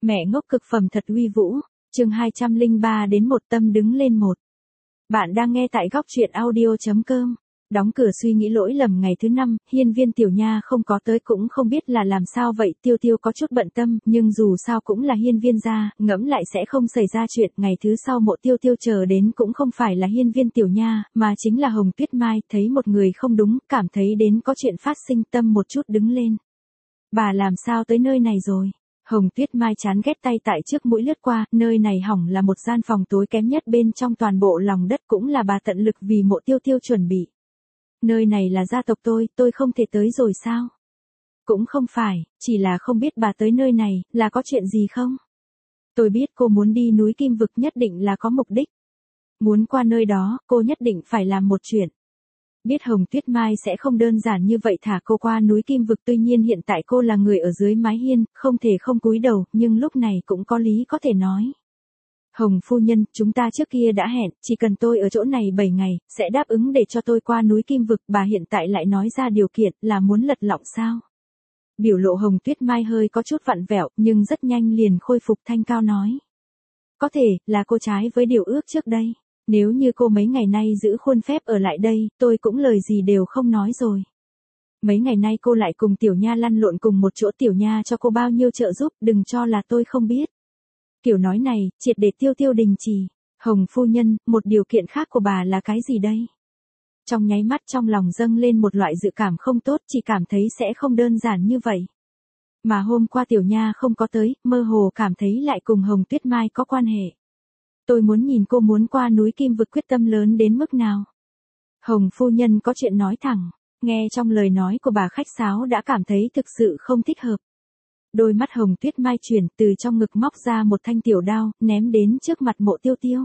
Mẹ ngốc cực phẩm thật uy vũ, chương 203 đến một tâm đứng lên một. Bạn đang nghe tại góc truyện audio.com. Đóng cửa suy nghĩ lỗi lầm ngày thứ 5, hiên viên Tiểu Nha không có tới cũng không biết là làm sao vậy. Tiêu Tiêu có chút bận tâm, nhưng dù sao cũng là hiên viên gia, ngẫm lại sẽ không xảy ra chuyện. Ngày thứ sau Mộ Tiêu Tiêu chờ đến cũng không phải là hiên viên Tiểu Nha, mà chính là Hồng Tuyết Mai. Thấy một người không đúng, cảm thấy đến có chuyện phát sinh, tâm một chút đứng lên. Bà làm sao tới nơi này rồi? Hồng Tuyết Mai chán ghét tay tại trước mũi lướt qua, nơi này hỏng là một gian phòng tối kém nhất bên trong toàn bộ lòng đất, cũng là bà tận lực vì Mộ Tiêu Tiêu chuẩn bị. Nơi này là gia tộc tôi không thể tới rồi sao? Cũng không phải, chỉ là không biết bà tới nơi này, là có chuyện gì không? Tôi biết cô muốn đi núi Kim Vực, nhất định là có mục đích. Muốn qua nơi đó, cô nhất định phải làm một chuyện. Biết Hồng Tuyết Mai sẽ không đơn giản như vậy thả cô qua núi Kim Vực, tuy nhiên hiện tại cô là người ở dưới mái hiên, không thể không cúi đầu, nhưng lúc này cũng có lý có thể nói. Hồng phu nhân, chúng ta trước kia đã hẹn, chỉ cần tôi ở chỗ này 7 ngày, sẽ đáp ứng để cho tôi qua núi Kim Vực, bà hiện tại lại nói ra điều kiện, là muốn lật lọng sao? Biểu lộ Hồng Tuyết Mai hơi có chút vặn vẹo, nhưng rất nhanh liền khôi phục, thanh cao nói. Có thể, là cô trái với điều ước trước đây. Nếu như cô mấy ngày nay giữ khuôn phép ở lại đây, tôi cũng lời gì đều không nói rồi. Mấy ngày nay cô lại cùng Tiểu Nha lăn lộn cùng một chỗ, Tiểu Nha cho cô bao nhiêu trợ giúp, đừng cho là tôi không biết. Kiểu nói này, triệt để Tiêu Tiêu đình chỉ. Hồng phu nhân, một điều kiện khác của bà là cái gì đây? Trong nháy mắt trong lòng dâng lên một loại dự cảm không tốt, chỉ cảm thấy sẽ không đơn giản như vậy. Mà hôm qua Tiểu Nha không có tới, mơ hồ cảm thấy lại cùng Hồng Tuyết Mai có quan hệ. Tôi muốn nhìn cô muốn qua núi Kim Vực quyết tâm lớn đến mức nào. Hồng phu nhân có chuyện nói thẳng, nghe trong lời nói của bà khách sáo đã cảm thấy thực sự không thích hợp. Đôi mắt Hồng Tuyết Mai chuyển, từ trong ngực móc ra một thanh tiểu đao, ném đến trước mặt Mộ Tiêu Tiêu.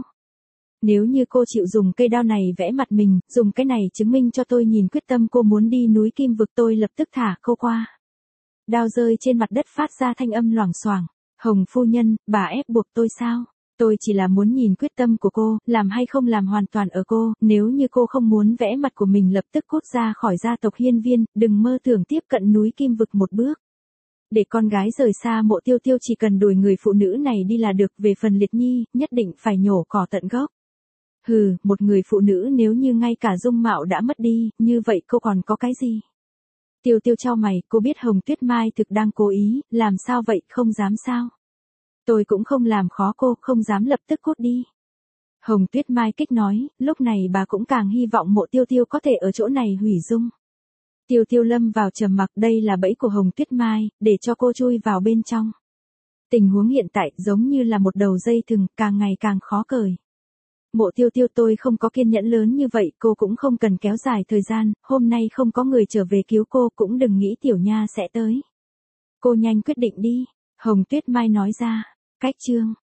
Nếu như cô chịu dùng cây đao này vẽ mặt mình, dùng cái này chứng minh cho tôi nhìn quyết tâm cô muốn đi núi Kim Vực, tôi lập tức thả cô qua. Đao rơi trên mặt đất phát ra thanh âm loảng xoảng. Hồng phu nhân, bà ép buộc tôi sao? Tôi chỉ là muốn nhìn quyết tâm của cô, làm hay không làm hoàn toàn ở cô, nếu như cô không muốn vẽ mặt của mình lập tức cút ra khỏi gia tộc hiên viên, đừng mơ tưởng tiếp cận núi Kim Vực một bước. Để con gái rời xa Mộ Tiêu Tiêu chỉ cần đuổi người phụ nữ này đi là được, về phần Liệt Nhi, nhất định phải nhổ cỏ tận gốc. Hừ, một người phụ nữ nếu như ngay cả dung mạo đã mất đi, như vậy cô còn có cái gì? Tiêu Tiêu chau mày, cô biết Hồng Tuyết Mai thực đang cố ý, làm sao vậy, không dám sao? Tôi cũng không làm khó cô, không dám lập tức cút đi. Hồng Tuyết Mai kích nói, lúc này bà cũng càng hy vọng Mộ Tiêu Tiêu có thể ở chỗ này hủy dung. Tiêu Tiêu lâm vào trầm mặc, đây là bẫy của Hồng Tuyết Mai, để cho cô chui vào bên trong. Tình huống hiện tại giống như là một đầu dây thừng, càng ngày càng khó cởi. Mộ Tiêu Tiêu, tôi không có kiên nhẫn lớn như vậy, cô cũng không cần kéo dài thời gian, hôm nay không có người trở về cứu cô, cũng đừng nghĩ Tiểu Nha sẽ tới. Cô nhanh quyết định đi, Hồng Tuyết Mai nói ra. Cách chương